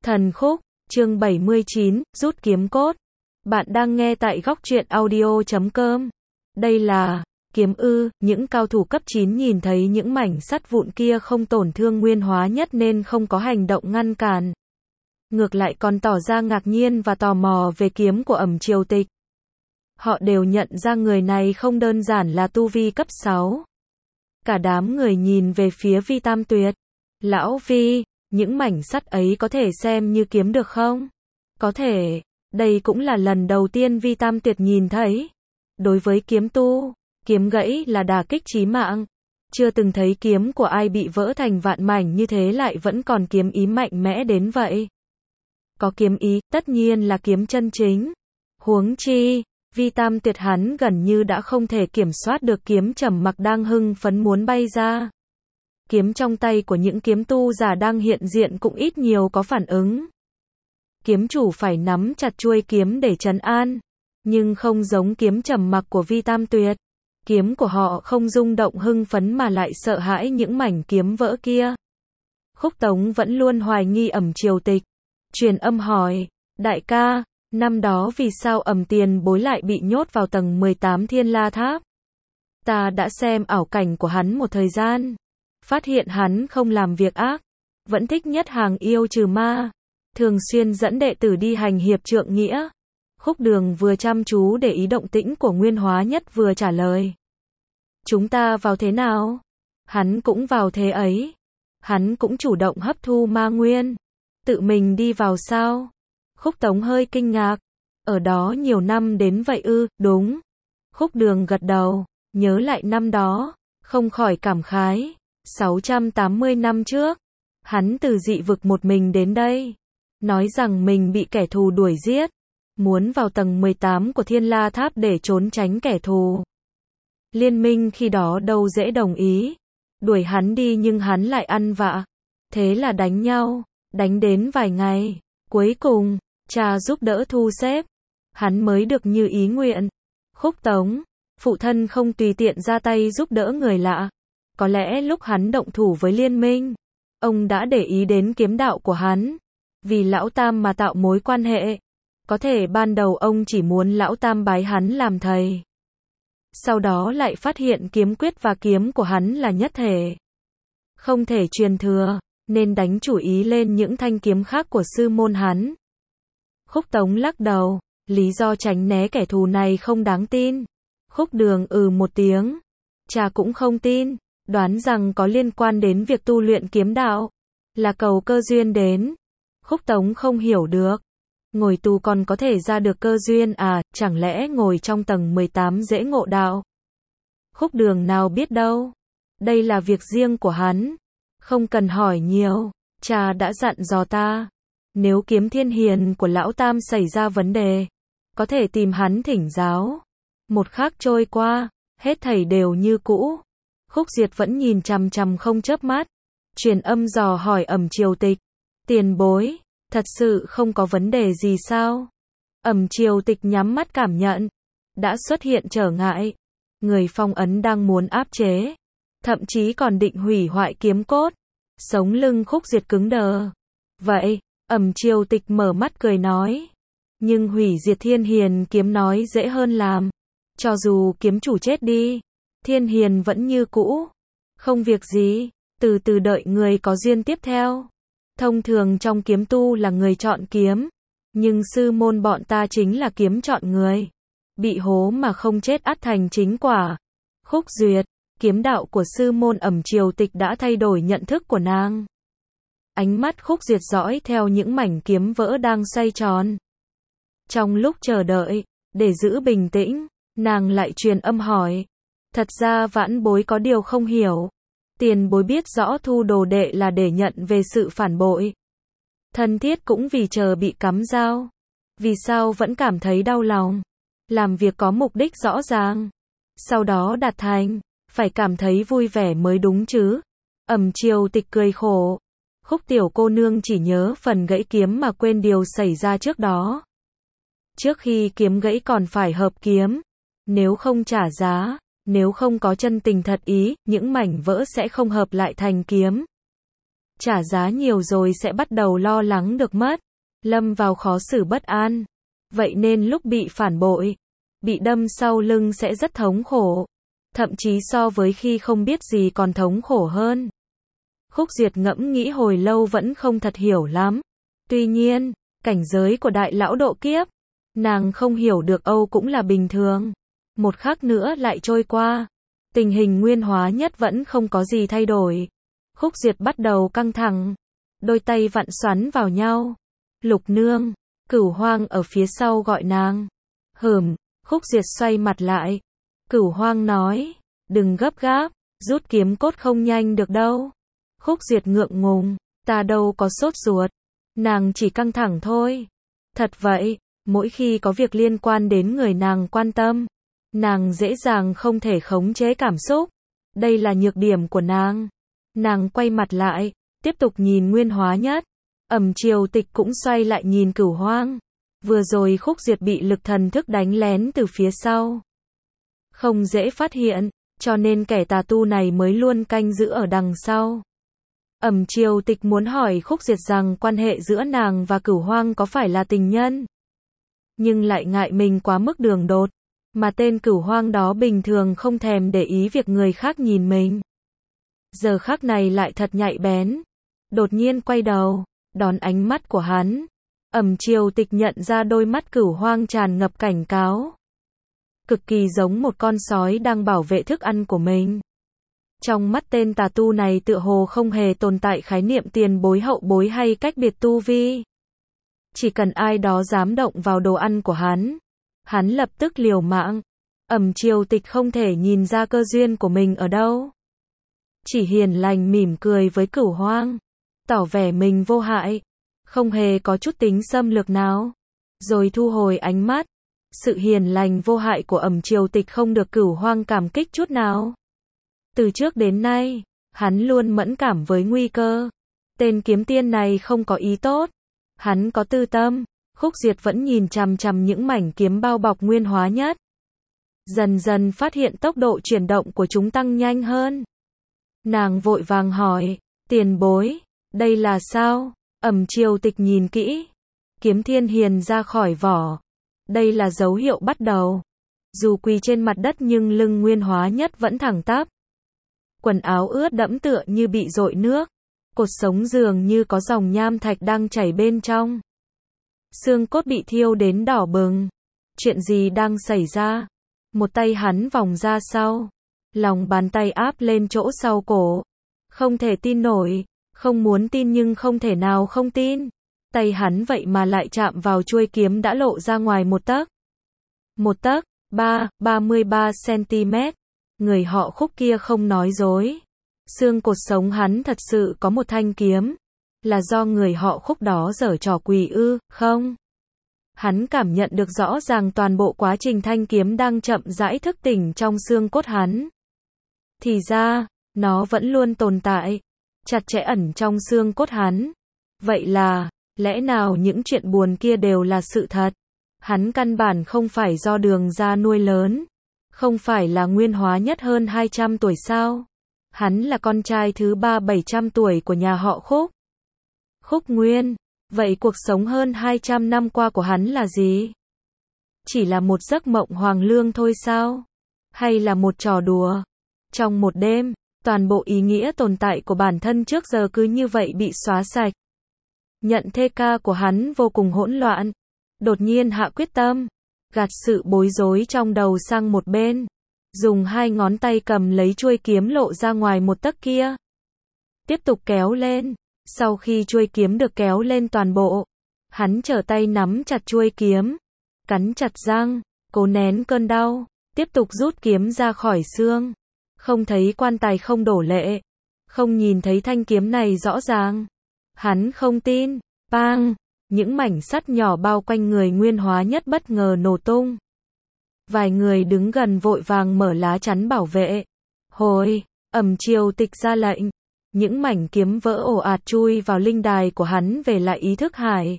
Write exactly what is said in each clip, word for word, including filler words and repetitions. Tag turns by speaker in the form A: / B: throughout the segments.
A: Thần khúc, chương bảy mươi chín, rút kiếm cốt. Bạn đang nghe tại góc truyện audio chấm com. Đây là kiếm ư, những cao thủ cấp chín nhìn thấy những mảnh sắt vụn kia không tổn thương Nguyên Hóa Nhất nên không có hành động ngăn cản. Ngược lại còn tỏ ra ngạc nhiên và tò mò về kiếm của Ẩm Triều Tịch. Họ đều nhận ra người này không đơn giản là tu vi cấp sáu. Cả đám người nhìn về phía Vi Tam Tuyệt. Lão Vi, những mảnh sắt ấy có thể xem như kiếm được không? Có thể, đây cũng là lần đầu tiên Vi Tam Tuyệt nhìn thấy. Đối với kiếm tu, kiếm gãy là đả kích chí mạng. Chưa từng thấy kiếm của ai bị vỡ thành vạn mảnh như thế lại vẫn còn kiếm ý mạnh mẽ đến vậy. Có kiếm ý, tất nhiên là kiếm chân chính. Huống chi, Vi Tam Tuyệt hắn gần như đã không thể kiểm soát được kiếm Trầm Mặc đang hưng phấn muốn bay ra. Kiếm trong tay của những kiếm tu giả đang hiện diện cũng ít nhiều có phản ứng. Kiếm chủ phải nắm chặt chuôi kiếm để trấn an, nhưng không giống kiếm Trầm Mặc của Vi Tam Tuyệt. Kiếm của họ không rung động hưng phấn mà lại sợ hãi những mảnh kiếm vỡ kia. Khúc Tống vẫn luôn hoài nghi Ẩm Triều Tịch. Truyền âm hỏi, đại ca, năm đó vì sao Ẩm Tiền Bối lại bị nhốt vào tầng mười tám Thiên La Tháp? Ta đã xem ảo cảnh của hắn một thời gian. Phát hiện hắn không làm việc ác, vẫn thích nhất hàng yêu trừ ma, thường xuyên dẫn đệ tử đi hành hiệp trượng nghĩa. Khúc Đường vừa chăm chú để ý động tĩnh của Nguyên Hóa Nhất vừa trả lời. Chúng ta vào thế nào? Hắn cũng vào thế ấy. Hắn cũng chủ động hấp thu ma nguyên. Tự mình đi vào sao? Khúc Tống hơi kinh ngạc. Ở đó nhiều năm đến vậy ư? Đúng. Khúc Đường gật đầu, nhớ lại năm đó, không khỏi cảm khái. sáu trăm tám mươi năm trước, hắn từ dị vực một mình đến đây, nói rằng mình bị kẻ thù đuổi giết, muốn vào tầng mười tám của Thiên La Tháp để trốn tránh kẻ thù. Liên minh khi đó đâu dễ đồng ý, đuổi hắn đi nhưng hắn lại ăn vạ, thế là đánh nhau, đánh đến vài ngày, cuối cùng, cha giúp đỡ thu xếp, hắn mới được như ý nguyện. Khúc Tống, phụ thân không tùy tiện ra tay giúp đỡ người lạ. Có lẽ lúc hắn động thủ với liên minh, ông đã để ý đến kiếm đạo của hắn, vì lão Tam mà tạo mối quan hệ. Có thể ban đầu ông chỉ muốn lão Tam bái hắn làm thầy. Sau đó lại phát hiện kiếm quyết và kiếm của hắn là nhất thể, không thể truyền thừa, nên đánh chủ ý lên những thanh kiếm khác của sư môn hắn. Khúc Tống lắc đầu, lý do tránh né kẻ thù này không đáng tin. Khúc Đường ừ một tiếng, cha cũng không tin. Đoán rằng có liên quan đến việc tu luyện kiếm đạo, là cầu cơ duyên đến. Khúc Tống không hiểu được. Ngồi tù còn có thể ra được cơ duyên à, chẳng lẽ ngồi trong tầng mười tám dễ ngộ đạo? Khúc Đường nào biết đâu. Đây là việc riêng của hắn. Không cần hỏi nhiều, cha đã dặn dò ta. Nếu kiếm Thiên Hiền của lão Tam xảy ra vấn đề, có thể tìm hắn thỉnh giáo. Một khắc trôi qua, hết thảy đều như cũ. Khúc Diệt vẫn nhìn chằm chằm không chớp mắt. Truyền âm dò hỏi Ẩm Triều Tịch. Tiền bối, thật sự không có vấn đề gì sao? Ẩm Triều Tịch nhắm mắt cảm nhận. Đã xuất hiện trở ngại. Người phong ấn đang muốn áp chế. Thậm chí còn định hủy hoại kiếm cốt. Sống lưng Khúc Diệt cứng đờ. Vậy, Ẩm Triều Tịch mở mắt cười nói. Nhưng hủy diệt Thiên Hiền kiếm nói dễ hơn làm. Cho dù kiếm chủ chết đi, Thiên Hiền vẫn như cũ. Không việc gì, từ từ đợi người có duyên tiếp theo. Thông thường trong kiếm tu là người chọn kiếm, nhưng sư môn bọn ta chính là kiếm chọn người. Bị hố mà không chết ắt thành chính quả. Khúc Duyệt, kiếm đạo của sư môn Ẩm Triều Tịch đã thay đổi nhận thức của nàng. Ánh mắt Khúc Duyệt dõi theo những mảnh kiếm vỡ đang xoay tròn. Trong lúc chờ đợi, để giữ bình tĩnh, nàng lại truyền âm hỏi. Thật ra vãn bối có điều không hiểu. Tiền bối biết rõ thu đồ đệ là để nhận về sự phản bội. Thân thiết cũng vì chờ bị cắm dao. Vì sao vẫn cảm thấy đau lòng? Làm việc có mục đích rõ ràng, sau đó đạt thành, phải cảm thấy vui vẻ mới đúng chứ. Ẩm Triều Tịch cười khổ. Khúc tiểu cô nương chỉ nhớ phần gãy kiếm mà quên điều xảy ra trước đó. Trước khi kiếm gãy còn phải hợp kiếm. Nếu không trả giá, nếu không có chân tình thật ý, những mảnh vỡ sẽ không hợp lại thành kiếm. trả giá nhiều rồi sẽ bắt đầu lo lắng được mất, lâm vào khó xử bất an. Vậy nên lúc bị phản bội, bị đâm sau lưng sẽ rất thống khổ, thậm chí so với khi không biết gì còn thống khổ hơn. Khúc Duyệt ngẫm nghĩ hồi lâu vẫn không thật hiểu lắm. Tuy nhiên, cảnh giới của đại lão độ kiếp, nàng không hiểu được Âu cũng là bình thường. Một khắc nữa lại trôi qua, tình hình Nguyên Hóa Nhất vẫn không có gì thay đổi. Khúc Duyệt bắt đầu căng thẳng, đôi tay vặn xoắn vào nhau. Lục nương, Cửu Hoang ở phía sau gọi nàng. Hừm, Khúc Duyệt xoay mặt lại. Cửu Hoang nói, đừng gấp gáp, rút kiếm cốt không nhanh được đâu. Khúc Duyệt ngượng ngùng, ta đâu có sốt ruột, nàng chỉ căng thẳng thôi. Thật vậy, mỗi khi có việc liên quan đến người nàng quan tâm, nàng dễ dàng không thể khống chế cảm xúc. Đây là nhược điểm của nàng. Nàng quay mặt lại, tiếp tục nhìn Nguyên Hóa Nhất. Ẩm Triều Tịch cũng xoay lại nhìn Cửu Hoang. Vừa rồi Khúc Duyệt bị lực thần thức đánh lén từ phía sau, không dễ phát hiện, cho nên kẻ tà tu này mới luôn canh giữ ở đằng sau. Ẩm Triều Tịch muốn hỏi Khúc Duyệt rằng quan hệ giữa nàng và Cửu Hoang có phải là tình nhân, nhưng lại ngại mình quá mức đường đột, mà tên Cửu Hoang đó bình thường không thèm để ý việc người khác nhìn mình. Giờ khắc này lại thật nhạy bén, đột nhiên quay đầu, đón ánh mắt của hắn. Ẩm Triều Tịch nhận ra đôi mắt Cửu Hoang tràn ngập cảnh cáo, cực kỳ giống một con sói đang bảo vệ thức ăn của mình. Trong mắt tên tà tu này tựa hồ không hề tồn tại khái niệm tiền bối hậu bối hay cách biệt tu vi. Chỉ cần ai đó dám động vào đồ ăn của hắn, hắn lập tức liều mạng. Ẩm Triều Tịch không thể nhìn ra cơ duyên của mình ở đâu, chỉ hiền lành mỉm cười với Cửu Hoang, tỏ vẻ mình vô hại, không hề có chút tính xâm lược nào, rồi thu hồi ánh mắt. Sự hiền lành vô hại của Ẩm Triều Tịch không được Cửu Hoang cảm kích chút nào. Từ trước đến nay, hắn luôn mẫn cảm với nguy cơ. Tên kiếm tiên này không có ý tốt, hắn có tư tâm. Khúc Duyệt vẫn nhìn chằm chằm những mảnh kiếm bao bọc Nguyên Hóa Nhất. Dần dần phát hiện tốc độ chuyển động của chúng tăng nhanh hơn. Nàng vội vàng hỏi, tiền bối, đây là sao? Ẩm Triều Tịch nhìn kỹ, kiếm thiên hiền ra khỏi vỏ. Đây là dấu hiệu bắt đầu. Dù quỳ trên mặt đất nhưng lưng Nguyên Hóa Nhất vẫn thẳng tắp. Quần áo ướt đẫm tựa như bị dội nước. Cột sống dường như có dòng nham thạch đang chảy bên trong. Xương cốt bị thiêu đến đỏ bừng. Chuyện gì đang xảy ra? Một tay hắn vòng ra sau, lòng bàn tay áp lên chỗ sau cổ. Không thể tin nổi, không muốn tin nhưng không thể nào không tin. Tay hắn vậy mà lại chạm vào chuôi kiếm đã lộ ra ngoài một tấc. Một tấc, ba, ba mươi ba xăng-ti-mét. Người họ Khúc kia không nói dối. Xương cột sống hắn thật sự có một thanh kiếm. Là do người họ Khúc đó giở trò quỷ ư, không? Hắn cảm nhận được rõ ràng toàn bộ quá trình thanh kiếm đang chậm rãi thức tỉnh trong xương cốt hắn. Thì ra, nó vẫn luôn tồn tại, chặt chẽ ẩn trong xương cốt hắn. Vậy là, lẽ nào những chuyện buồn kia đều là sự thật? Hắn căn bản không phải do Đường gia nuôi lớn. Không phải là Nguyên Hóa Nhất hơn hai trăm tuổi sao? Hắn là con trai thứ ba bảy trăm tuổi của nhà họ Khúc. Khúc Nguyên. Vậy cuộc sống hơn hai trăm năm qua của hắn là gì? Chỉ là một giấc mộng hoàng lương thôi sao? Hay là một trò đùa? Trong một đêm, toàn bộ ý nghĩa tồn tại của bản thân trước giờ cứ như vậy bị xóa sạch. Nhận thê ca của hắn vô cùng hỗn loạn. Đột nhiên hạ quyết tâm, gạt sự bối rối trong đầu sang một bên. Dùng hai ngón tay cầm lấy chuôi kiếm lộ ra ngoài một tấc kia. Tiếp tục kéo lên. Sau khi chuôi kiếm được kéo lên toàn bộ, hắn trở tay nắm chặt chuôi kiếm, cắn chặt răng, cố nén cơn đau, tiếp tục rút kiếm ra khỏi xương. Không thấy quan tài không đổ lệ, không nhìn thấy thanh kiếm này rõ ràng. Hắn không tin. Bang! Những mảnh sắt nhỏ bao quanh người Nguyên Hóa Nhất bất ngờ nổ tung. Vài người đứng gần vội vàng mở lá chắn bảo vệ. Hồi! Ẩm Triều Tịch ra lệnh. Những mảnh kiếm vỡ ồ ạt chui vào linh đài của hắn về lại ý thức hải.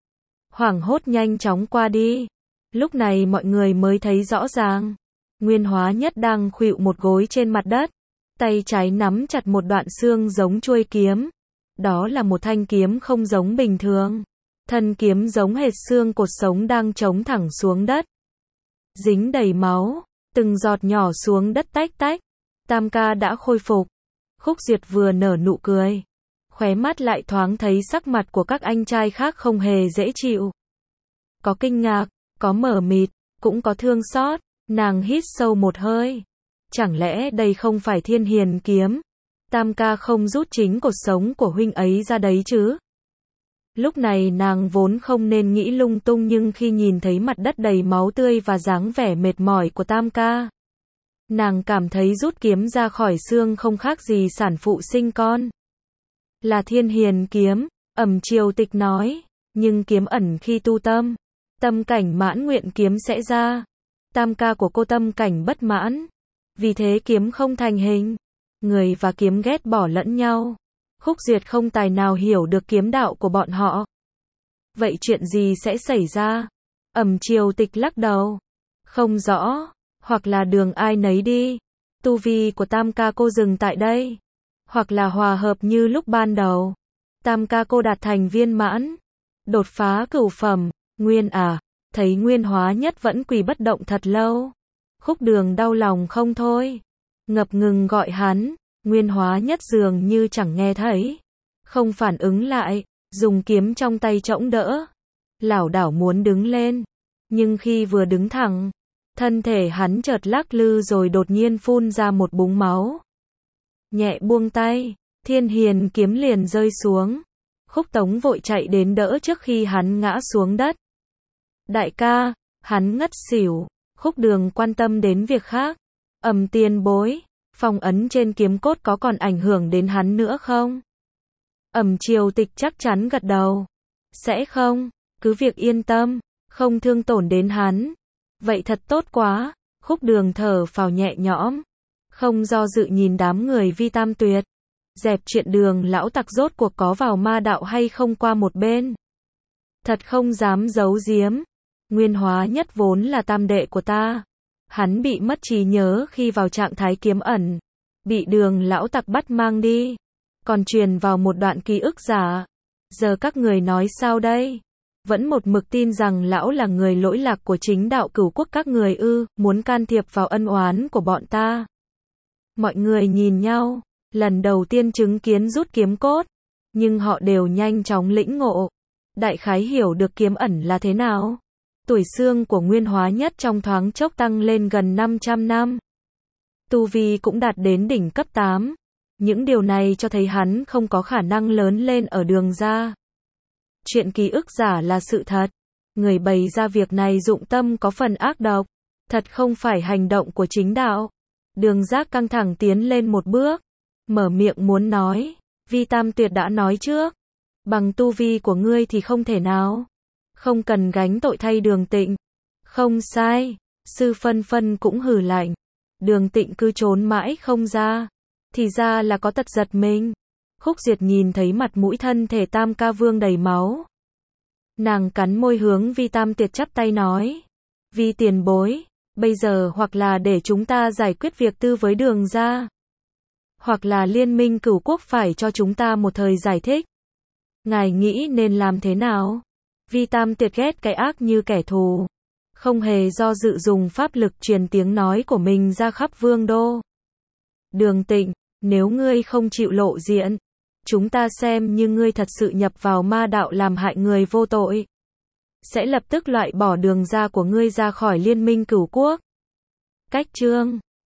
A: Hoảng hốt nhanh chóng qua đi. Lúc này mọi người mới thấy rõ ràng. Nguyên Hóa Nhất đang khuỵu một gối trên mặt đất. Tay trái nắm chặt một đoạn xương giống chuôi kiếm. Đó là một thanh kiếm không giống bình thường. Thân kiếm giống hệt xương cột sống đang chống thẳng xuống đất. Dính đầy máu, từng giọt nhỏ xuống đất tách tách. Tam ca đã khôi phục. Khúc Duyệt vừa nở nụ cười. Khóe mắt lại thoáng thấy sắc mặt của các anh trai khác không hề dễ chịu. Có kinh ngạc, có mờ mịt, cũng có thương xót. Nàng hít sâu một hơi. Chẳng lẽ đây không phải Thiên Hiền kiếm? Tam ca không rút chính cột sống của huynh ấy ra đấy chứ? Lúc này nàng vốn không nên nghĩ lung tung, nhưng khi nhìn thấy mặt đất đầy máu tươi và dáng vẻ mệt mỏi của Tam ca, nàng cảm thấy rút kiếm ra khỏi xương không khác gì sản phụ sinh con. Là Thiên Hiền kiếm, Ẩm Triều Tịch nói, nhưng kiếm ẩn khi tu tâm, tâm cảnh mãn nguyện kiếm sẽ ra. Tam ca của cô tâm cảnh bất mãn, vì thế kiếm không thành hình. Người và kiếm ghét bỏ lẫn nhau. Khúc Duyệt không tài nào hiểu được kiếm đạo của bọn họ. Vậy chuyện gì sẽ xảy ra? Ẩm Triều Tịch lắc đầu. Không rõ, hoặc là đường ai nấy đi. Tu vi của Tam ca cô dừng tại đây, hoặc là hòa hợp như lúc ban đầu. Tam ca cô đạt thành viên mãn, đột phá cửu phẩm. Nguyên à, thấy Nguyên Hóa Nhất vẫn quỳ bất động thật lâu. Khúc Đường đau lòng không thôi, ngập ngừng gọi hắn. Nguyên Hóa Nhất dường như chẳng nghe thấy, không phản ứng lại, dùng kiếm trong tay chống đỡ, lảo đảo muốn đứng lên, nhưng khi vừa đứng thẳng, thân thể hắn chợt lắc lư rồi đột nhiên phun ra một búng máu. Nhẹ buông tay, Thiên Hiền kiếm liền rơi xuống. Khúc Tống vội chạy đến đỡ trước khi hắn ngã xuống đất. Đại ca, hắn ngất xỉu. Khúc Đường quan tâm đến việc khác. Ầm tiền bối, phong ấn trên kiếm cốt có còn ảnh hưởng đến hắn nữa không? Ẩm Triều Tịch chắc chắn gật đầu. Sẽ không, cứ việc yên tâm, không thương tổn đến hắn. Vậy thật tốt quá. Khúc Đường thở phào nhẹ nhõm, không do dự nhìn đám người Vi Tam Tuyệt. Dẹp chuyện Đường lão tặc rốt cuộc có vào ma đạo hay không qua một bên. Thật không dám giấu giếm. Nguyên Hóa Nhất vốn là tam đệ của ta. Hắn bị mất trí nhớ khi vào trạng thái kiếm ẩn, bị Đường lão tặc bắt mang đi, còn truyền vào một đoạn ký ức giả. Giờ các người nói sao đây? Vẫn một mực tin rằng lão là người lỗi lạc của chính đạo Cửu Quốc các người ư, muốn can thiệp vào ân oán của bọn ta. Mọi người nhìn nhau, lần đầu tiên chứng kiến rút kiếm cốt, nhưng họ đều nhanh chóng lĩnh ngộ, đại khái hiểu được kiếm ẩn là thế nào. Tuổi xương của Nguyên Hóa Nhất trong thoáng chốc tăng lên gần năm trăm năm. Tu vi cũng đạt đến đỉnh cấp tám. Những điều này cho thấy hắn không có khả năng lớn lên ở Đường gia. Chuyện ký ức giả là sự thật. Người bày ra việc này dụng tâm có phần ác độc. Thật không phải hành động của chính đạo. Đường Giác căng thẳng tiến lên một bước, mở miệng muốn nói. Vi Tam Tuyệt đã nói trước, bằng tu vi của ngươi thì không thể nào. Không cần gánh tội thay Đường Tịnh. Không sai. Sư Phân Phân cũng hừ lạnh. Đường Tịnh cứ trốn mãi không ra, thì ra là có tật giật mình. Khúc Diệt nhìn thấy mặt mũi thân thể Tam ca vương đầy máu, nàng cắn môi hướng Vi Tam Tuyệt chắp tay nói. Vi tiền bối, bây giờ hoặc là để chúng ta giải quyết việc tư với Đường gia, hoặc là Liên minh Cửu Quốc phải cho chúng ta một thời giải thích. Ngài nghĩ nên làm thế nào? Vi Tam Tuyệt ghét cái ác như kẻ thù, không hề do dự dùng pháp lực truyền tiếng nói của mình ra khắp vương đô. Đường Tịnh, nếu ngươi không chịu lộ diện, chúng ta xem như ngươi thật sự nhập vào ma đạo làm hại người vô tội, sẽ lập tức loại bỏ Đường gia của ngươi ra khỏi Liên minh Cửu Quốc. Cách chương